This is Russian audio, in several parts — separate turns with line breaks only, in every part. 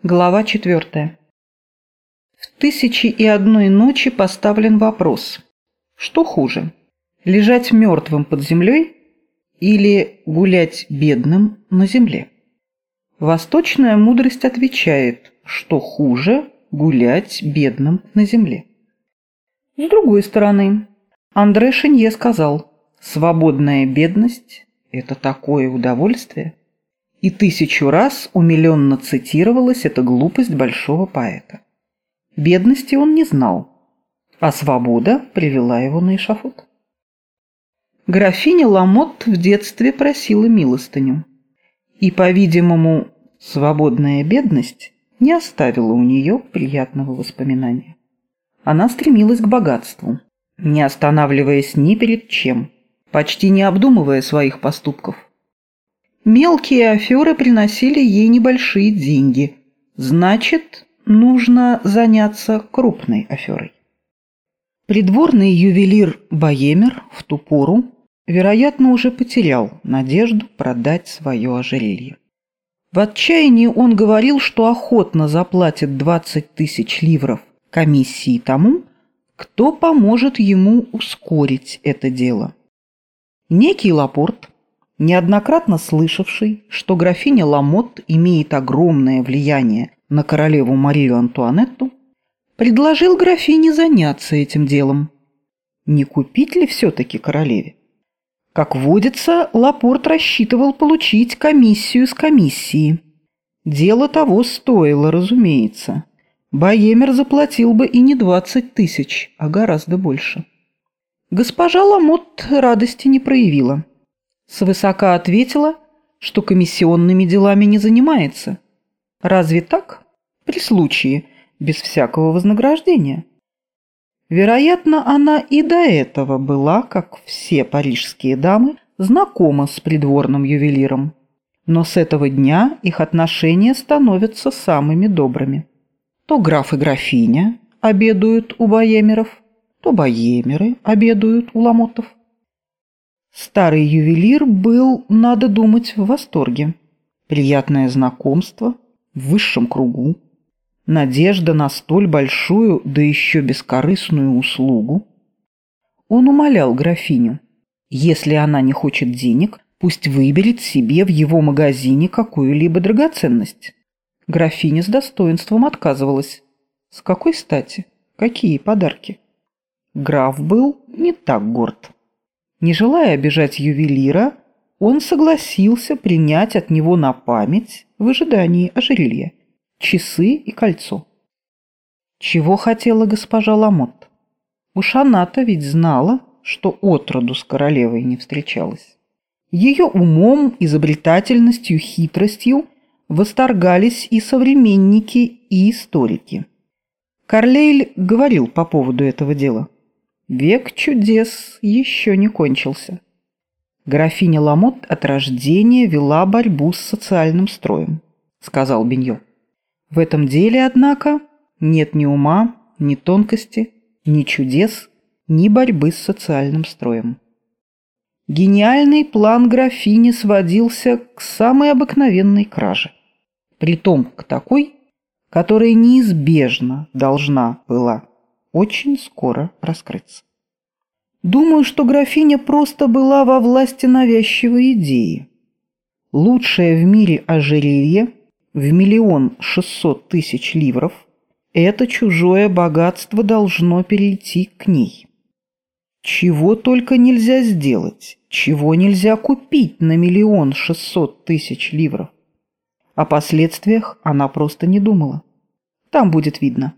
Глава 4. В «Тысячи и одной ночи» поставлен вопрос: что хуже, лежать мертвым под землей или гулять бедным на земле? Восточная мудрость отвечает, что хуже гулять бедным на земле. С другой стороны, Андре Шенье сказал: свободная бедность – это такое удовольствие. И 1000 раз умиленно цитировалась эта глупость большого поэта. Бедности он не знал, а свобода привела его на эшафот. Графиня Ламотт в детстве просила милостыню, и, по-видимому, свободная бедность не оставила у нее приятного воспоминания. Она стремилась к богатству, не останавливаясь ни перед чем, почти не обдумывая своих поступков. Мелкие аферы приносили ей небольшие деньги, значит, нужно заняться крупной аферой. Придворный ювелир Боемер в ту пору, вероятно, уже потерял надежду продать свое ожерелье. В отчаянии он говорил, что охотно заплатит 20 000 ливров комиссии тому, кто поможет ему ускорить это дело. Некий Лапорт, неоднократно слышавший, что графиня Ламотт имеет огромное влияние на королеву Марию Антуанетту, предложил графине заняться этим делом. Не купить ли все-таки королеве? Как водится, Лапорт рассчитывал получить комиссию с комиссии. Дело того стоило, разумеется. Боемер заплатил бы и не 20 000, а гораздо больше. Госпожа Ламотт радости не проявила. Свысока ответила, что комиссионными делами не занимается. Разве так? При случае, без всякого вознаграждения. Вероятно, она и до этого была, как все парижские дамы, знакома с придворным ювелиром. Но с этого дня их отношения становятся самыми добрыми. То граф и графиня обедают у Боемеров, то Боемеры обедают у Ламоттов. Старый ювелир был, надо думать, в восторге. Приятное знакомство в высшем кругу, надежда на столь большую, да еще бескорыстную услугу. Он умолял графиню: если она не хочет денег, пусть выберет себе в его магазине какую-либо драгоценность. Графиня с достоинством отказывалась. С какой стати? Какие подарки? Граф был не так горд. Не желая обижать ювелира, он согласился принять от него на память, в ожидании ожерелья, часы и кольцо. Чего хотела госпожа Ламотт? Уж она-то ведь знала, что отроду с королевой не встречалась. Ее умом, изобретательностью, хитростью восторгались и современники, и историки. Карлейль говорил по поводу этого дела: век чудес еще не кончился. Графиня Ламотт от рождения вела борьбу с социальным строем, сказал Беньо. В этом деле, однако, нет ни ума, ни тонкости, ни чудес, ни борьбы с социальным строем. Гениальный план графини сводился к самой обыкновенной краже, притом к такой, которая неизбежно должна была очень скоро раскрыться. Думаю, что графиня просто была во власти навязчивой идеи. Лучшее в мире ожерелье в 1 600 000 ливров – это чужое богатство должно перейти к ней. Чего только нельзя сделать, чего нельзя купить на 1 600 000 ливров. О последствиях она просто не думала. Там будет видно.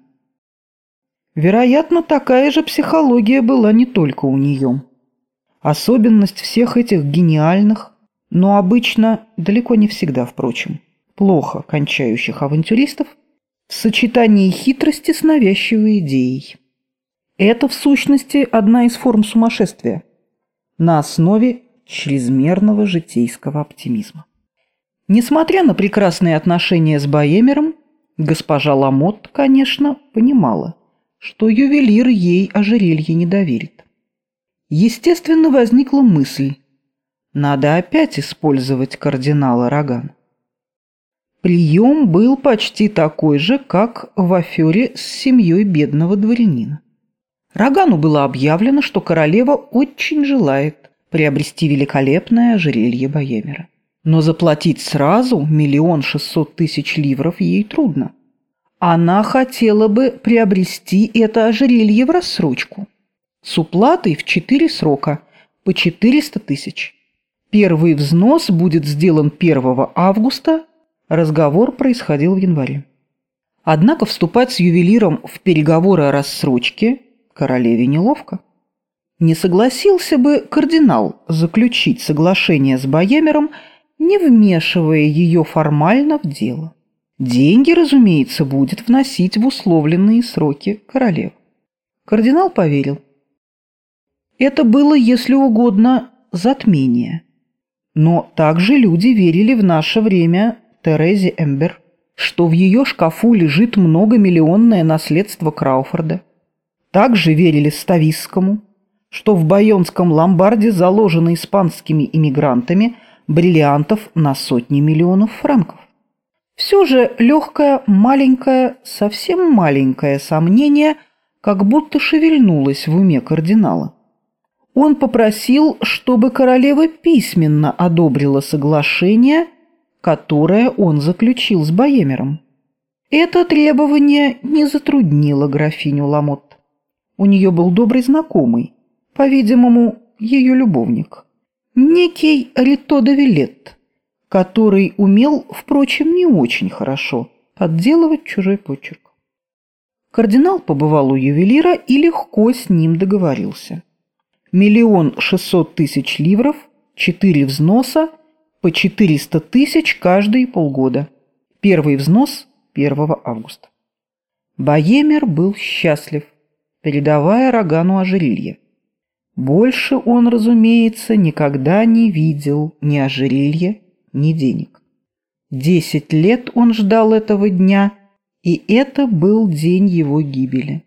Вероятно, такая же психология была не только у нее. Особенность всех этих гениальных, но обычно, далеко не всегда, впрочем, плохо кончающих авантюристов, в сочетании хитрости с навязчивой идеей. Это, в сущности, одна из форм сумасшествия на основе чрезмерного житейского оптимизма. Несмотря на прекрасные отношения с Боемером, госпожа Ламотт, конечно, понимала, что ювелир ей ожерелье не доверит. Естественно, возникла мысль: надо опять использовать кардинала Рогана. Прием был почти такой же, как в афере с семьей бедного дворянина. Рогану было объявлено, что королева очень желает приобрести великолепное ожерелье Боемера. Но заплатить сразу 1 600 000 ливров ей трудно. Она хотела бы приобрести это ожерелье в рассрочку, с уплатой в 4 срока, по 400 000. Первый взнос будет сделан 1 августа, разговор происходил в январе. Однако вступать с ювелиром в переговоры о рассрочке королеве неловко. Не согласился бы кардинал заключить соглашение с Боемером, не вмешивая ее формально в дело. Деньги, разумеется, будет вносить в условленные сроки королева. Кардинал поверил. Это было, если угодно, затмение. Но также люди верили в наше время Терезе Эмбер, что в ее шкафу лежит многомиллионное наследство Крауфорда. Также верили Стависскому, что в Байонском ломбарде заложено испанскими иммигрантами бриллиантов на сотни миллионов франков. Все же легкое, маленькое, совсем маленькое сомнение как будто шевельнулось в уме кардинала. Он попросил, чтобы королева письменно одобрила соглашение, которое он заключил с Боемером. Это требование не затруднило графиню Ламотт. У нее был добрый знакомый, по-видимому, ее любовник, некий Рито де Вилет, который умел, впрочем, не очень хорошо подделывать чужой почерк. Кардинал побывал у ювелира и легко с ним договорился. 1 600 000 ливров, 4 взноса, по 400 000 каждые полгода. Первый взнос 1 августа. Боемер был счастлив, передавая Рогану ожерелье. Больше он, разумеется, никогда не видел ни ожерелья, ни денег. 10 лет он ждал этого дня, и это был день его гибели.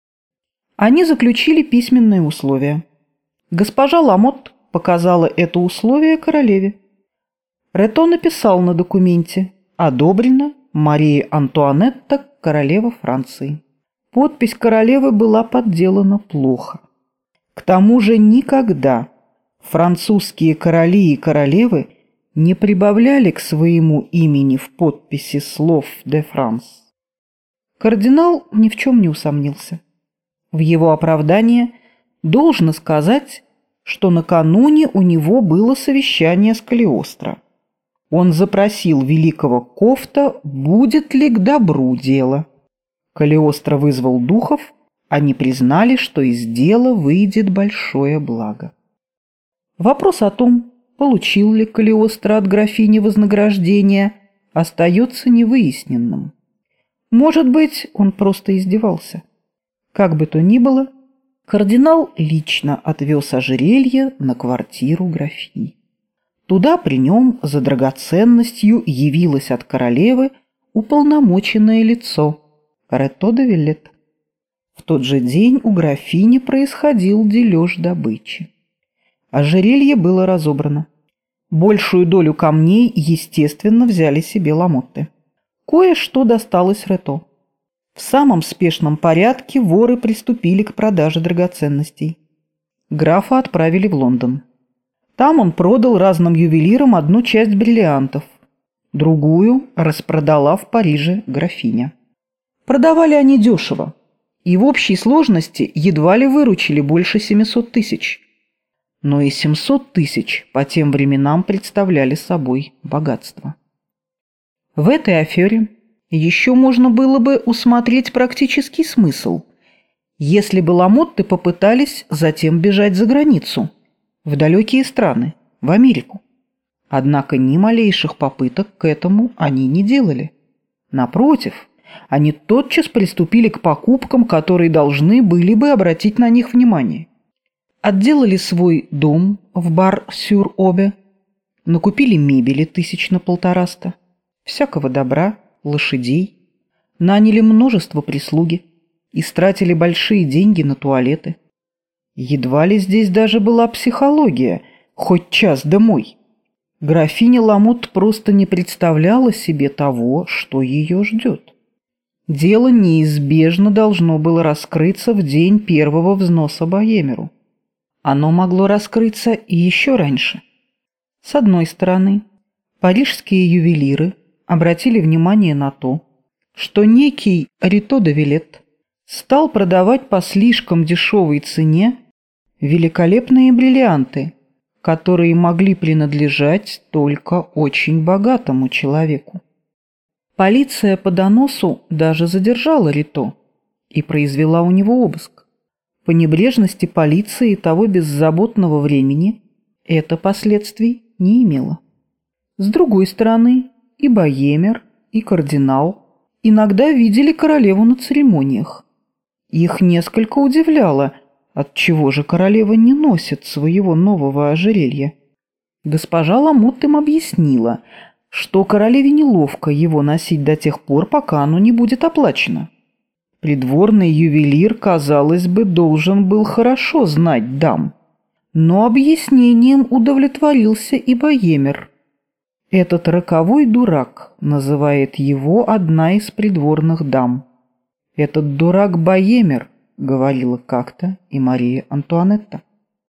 Они заключили письменные условия. Госпожа Ламотт показала это условие королеве. Рето написал на документе «Одобрено Мария Антуанетта, королева Франции». Подпись королевы была подделана плохо. К тому же никогда французские короли и королевы не прибавляли к своему имени в подписи слов «де Франс». Кардинал ни в чем не усомнился. В его оправдание должно сказать, что накануне у него было совещание с Калиостро. Он запросил великого Кофта, будет ли к добру дело. Калиостро вызвал духов, они признали, что из дела выйдет большое благо. Вопрос о том, получил ли Калиостро от графини вознаграждение, остается невыясненным. Может быть, он просто издевался. Как бы то ни было, кардинал лично отвез ожерелье на квартиру графини. Туда при нем за драгоценностью явилось от королевы уполномоченное лицо Рето де Вилет. В тот же день у графини происходил дележ добычи. Ожерелье было разобрано. Большую долю камней, естественно, взяли себе Ламотты. Кое-что досталось Рето. В самом спешном порядке воры приступили к продаже драгоценностей. Графа отправили в Лондон. Там он продал разным ювелирам одну часть бриллиантов, другую распродала в Париже графиня. Продавали они дешево, и в общей сложности едва ли выручили больше 700 000. Но и 700 000 по тем временам представляли собой богатство. В этой афере еще можно было бы усмотреть практический смысл, если бы Ламотты попытались затем бежать за границу, в далекие страны, в Америку. Однако ни малейших попыток к этому они не делали. Напротив, они тотчас приступили к покупкам, которые должны были бы обратить на них внимание. Отделали свой дом в Бар-сюр-Обе, накупили мебели 1,5 тысячи, всякого добра, лошадей, наняли множество прислуги, истратили большие деньги на туалеты. Едва ли здесь даже была психология, хоть час домой. Графиня Ламотт просто не представляла себе того, что ее ждет. Дело неизбежно должно было раскрыться в день первого взноса Боемеру. Оно могло раскрыться и еще раньше. С одной стороны, парижские ювелиры обратили внимание на то, что некий Рито де Вилет стал продавать по слишком дешевой цене великолепные бриллианты, которые могли принадлежать только очень богатому человеку. Полиция по доносу даже задержала Рито и произвела у него обыск. По небрежности полиции того беззаботного времени это последствий не имело. С другой стороны, и Боемер, и кардинал иногда видели королеву на церемониях. Их несколько удивляло, отчего же королева не носит своего нового ожерелья. Госпожа Ламотт им объяснила, что королеве неловко его носить до тех пор, пока оно не будет оплачено. Придворный ювелир, казалось бы, должен был хорошо знать дам. Но объяснением удовлетворился и Боемер. «Этот роковой дурак», — называет его одна из придворных дам. «Этот дурак Боемер», — говорила как-то и Мария Антуанетта.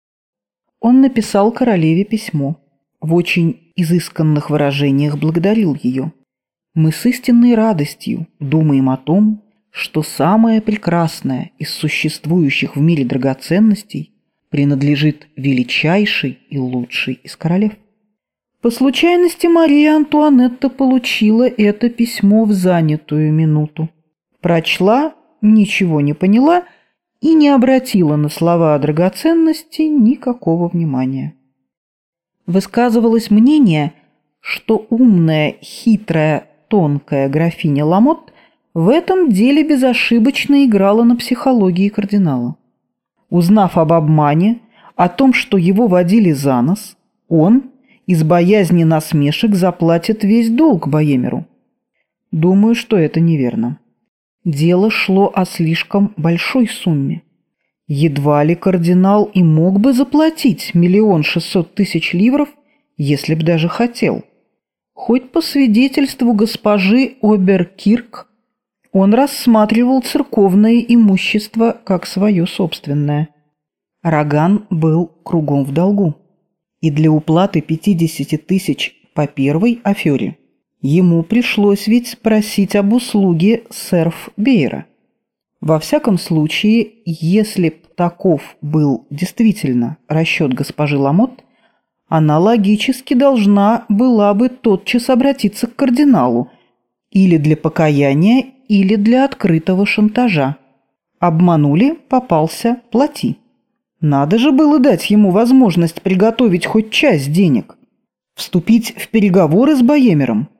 Он написал королеве письмо. В очень изысканных выражениях благодарил ее. «Мы с истинной радостью думаем о том, что самое прекрасное из существующих в мире драгоценностей принадлежит величайшей и лучшей из королев». По случайности Мария Антуанетта получила это письмо в занятую минуту. Прочла, ничего не поняла и не обратила на слова о драгоценности никакого внимания. Высказывалось мнение, что умная, хитрая, тонкая графиня Ламотт в этом деле безошибочно играла на психологии кардинала. Узнав об обмане, о том, что его водили за нос, он, из боязни насмешек, заплатит весь долг Боемеру. Думаю, что это неверно. Дело шло о слишком большой сумме. Едва ли кардинал и мог бы заплатить 1 600 000 ливров, если б даже хотел. Хоть по свидетельству госпожи Оберкирк, он рассматривал церковное имущество как свое собственное. Роган был кругом в долгу. И для уплаты 50 000 по первой афере ему пришлось ведь просить об услуге серф-бейера. Во всяком случае, если б таков был действительно расчет госпожи Ламотт, она логически должна была бы тотчас обратиться к кардиналу или для покаяния, или для открытого шантажа. Обманули, попался, плати. Надо же было дать ему возможность приготовить хоть часть денег, вступить в переговоры с Боемером.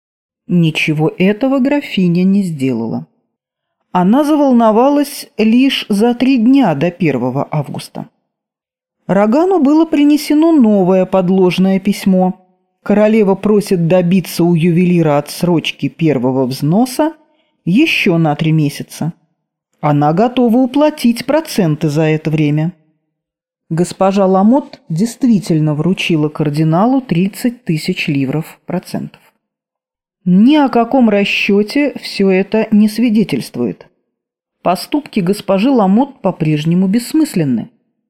Ничего этого графиня не сделала. Она заволновалась лишь за 3 дня до 1 августа. Рогану было принесено новое подложное письмо. Королева просит добиться у ювелира отсрочки первого взноса еще на 3 месяца. Она готова уплатить проценты за это время. Госпожа Ламотт действительно вручила кардиналу 30 000 ливров процентов. Ни о каком расчете все это не свидетельствует. Поступки госпожи Ламотт по-прежнему бессмысленны.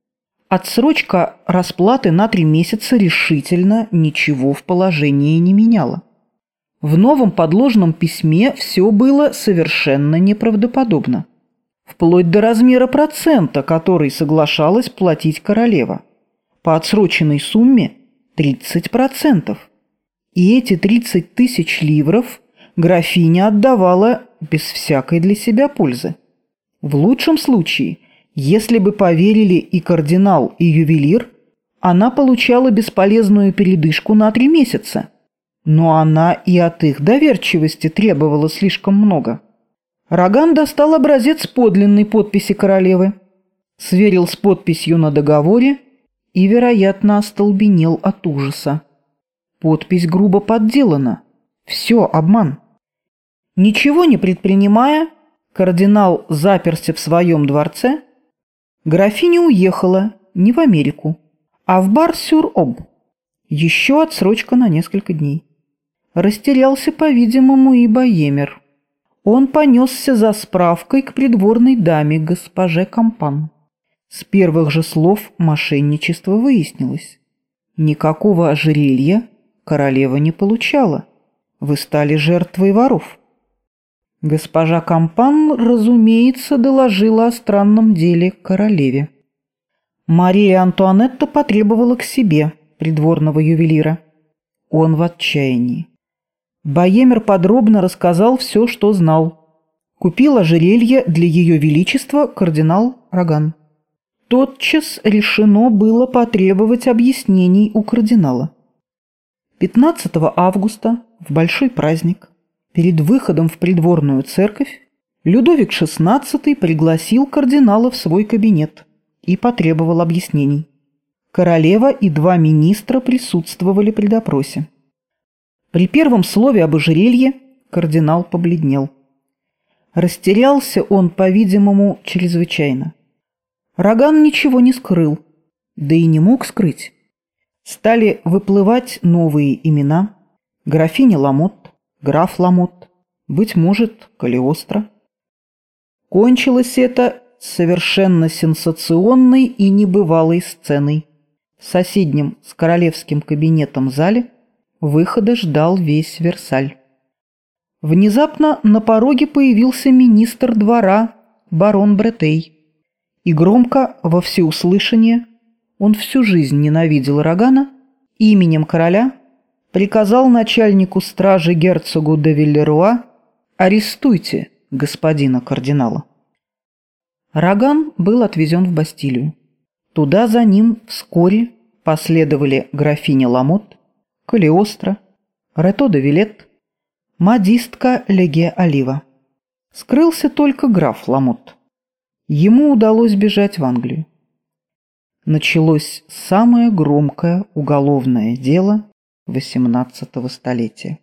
Отсрочка расплаты на 3 месяца решительно ничего в положении не меняла. В новом подложном письме все было совершенно неправдоподобно. Вплоть до размера процента, который соглашалась платить королева. По отсроченной сумме 30%. И эти 30 000 ливров графиня отдавала без всякой для себя пользы. В лучшем случае, если бы поверили и кардинал, и ювелир, она получала бесполезную передышку на 3 месяца. Но она и от их доверчивости требовала слишком много. Роган достал образец подлинной подписи королевы, сверил с подписью на договоре и, вероятно, остолбенел от ужаса. Подпись грубо подделана. Все обман. Ничего не предпринимая, кардинал заперся в своем дворце. Графиня уехала не в Америку, а в Бар-сюр-Об. Еще отсрочка на несколько дней. Растерялся, по-видимому, и Боемер. Он понесся за справкой к придворной даме, госпоже Кампан. С первых же слов мошенничество выяснилось. Никакого ожерелья королева не получала. Вы стали жертвой воров. Госпожа Кампан, разумеется, доложила о странном деле королеве. Мария Антуанетта потребовала к себе придворного ювелира. Он в отчаянии. Боемер подробно рассказал все, что знал. Купил ожерелье для ее величества кардинал Роган. Тотчас решено было потребовать объяснений у кардинала. 15 августа, в большой праздник, перед выходом в придворную церковь, Людовик XVI пригласил кардинала в свой кабинет и потребовал объяснений. Королева и 2 министра присутствовали при допросе. При первом слове об ожерелье кардинал побледнел. Растерялся он, по-видимому, чрезвычайно. Роган ничего не скрыл, да и не мог скрыть. Стали выплывать новые имена: графиня Ламотт, граф Ламотт, быть может, Калиостро. Кончилось это совершенно сенсационной и небывалой сценой. В соседнем с королевским кабинетом зале выхода ждал весь Версаль. Внезапно на пороге появился министр двора, барон Бретей, и громко, во всеуслышание, он всю жизнь ненавидел Рогана, именем короля приказал начальнику стражи герцогу де Вильеруа: «Арестуйте господина кардинала». Роган был отвезен в Бастилию. Туда за ним вскоре последовали графиня Ламотт, Калиостро, Рето де Вилет, модистка Леге Олива. Скрылся только граф Ламотт. Ему удалось бежать в Англию. Началось самое громкое уголовное дело XVIII столетия.